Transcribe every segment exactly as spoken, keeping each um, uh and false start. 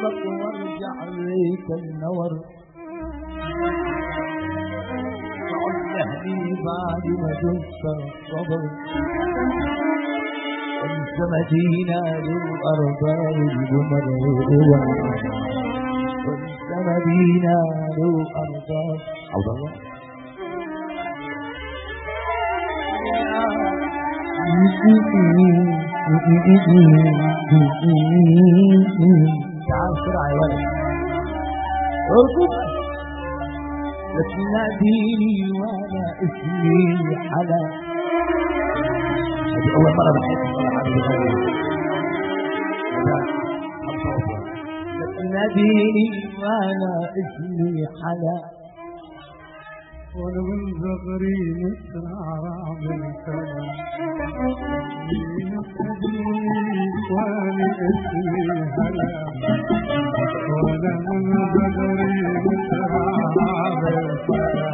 قلبك وارجع ليك النور وعلهني بعد ما دمت الصبر انت مدينة للأرباب الجمر وانت مدينة للأرباب عبد الله تعال بسرعة يا ولد ارقص لا تناديني وانا اسمي حلا هذه أول مرة بحس لا تناديني وانا اسمي حلا وانا من صغري مسرع من سما وانا اسمي هلا وانا من صغري مسرع من سما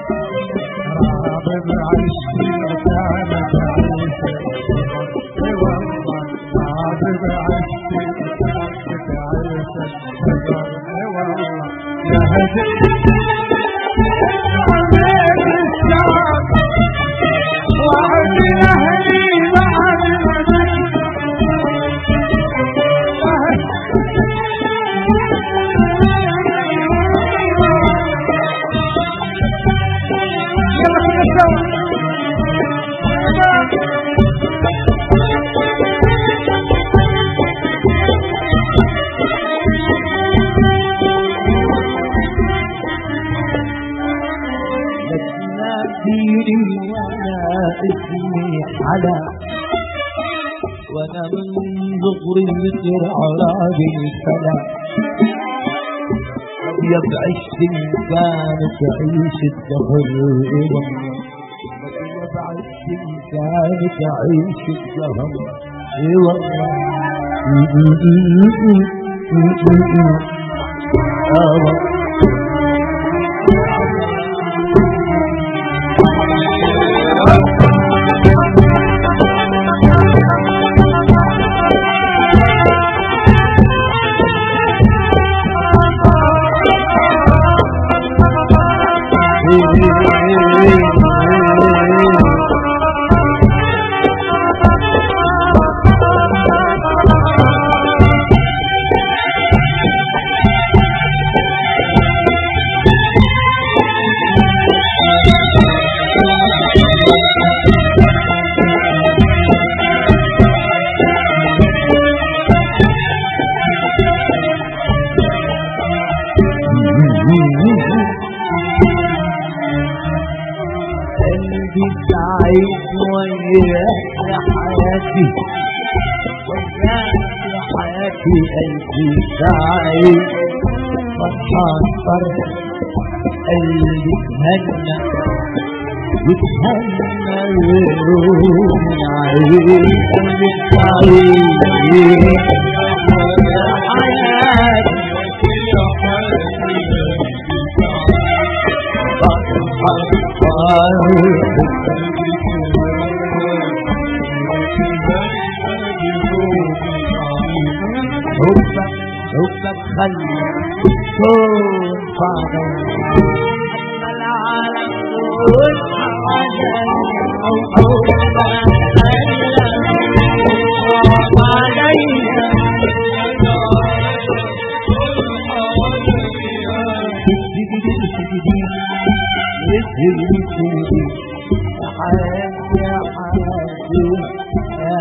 رابط عشقي وكانت عيشة والله رابط عشقي وكانت عيشة والله يا هدي اسمي حلا وانا من صغري مثل عرابي الفلا ابيض عشت كانت عيش الدهر ابيض عشت كانت عيش الدهر اي والله قلبي سعيد وياك يا حياتي وياك يا حياتي قلبي سعيد فرحان فرح قلبي تهنى يتهنى ويروح عيد قلبي سعيد يا حياتي حبك خلي كون فاضي العالم كل حاجة أو حبك علينا حياتي يا حياتي يا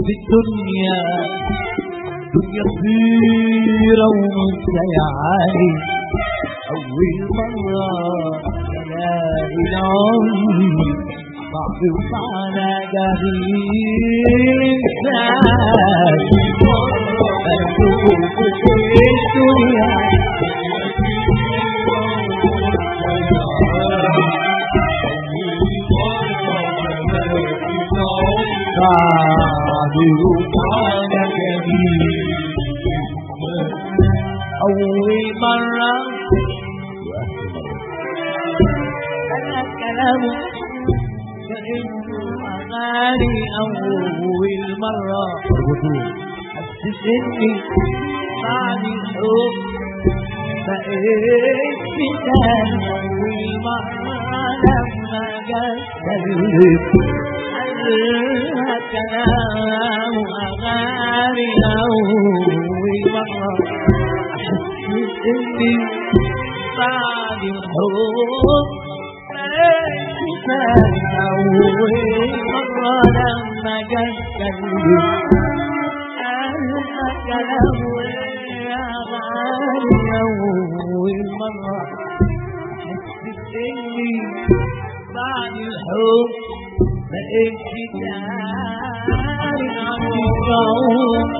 في الدنيا دنيا كبيرة وانت يا علي أول مرة ألاقي العمر صعب ومعنى جميل إنسان أشوف في الدنيا صعب ومعنى جميل أول مرة أنا كلامه كأنه أغاني أول مرة حسيت إني بعد الحب بقيت مثال أول مرة لما جت قلبي قالها كلام أغاني أول مرة حسيت إني بعد الحب أول مرة لما جت قلبي قالها كلام أغاني أول مرة حسيت إني بعد الحب بقيت جداري عن الشعور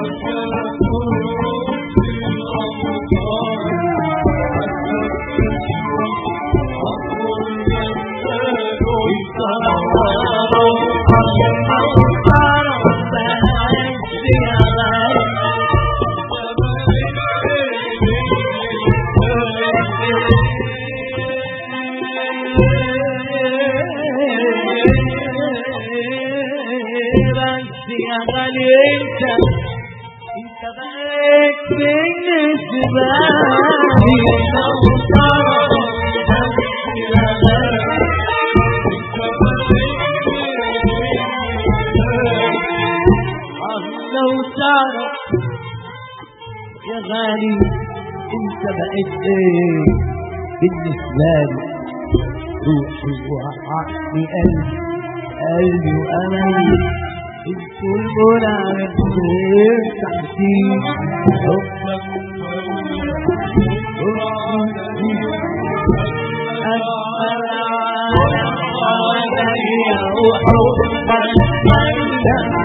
انت انت بقيت بالنسبة لي لو تعرف يا غالي انت بقيت ايه بالنسبة لي روحي وعقلي قلبي قلبي واملي انتوا المنى من غير تحديد حبك أجمل عالم علي وحبك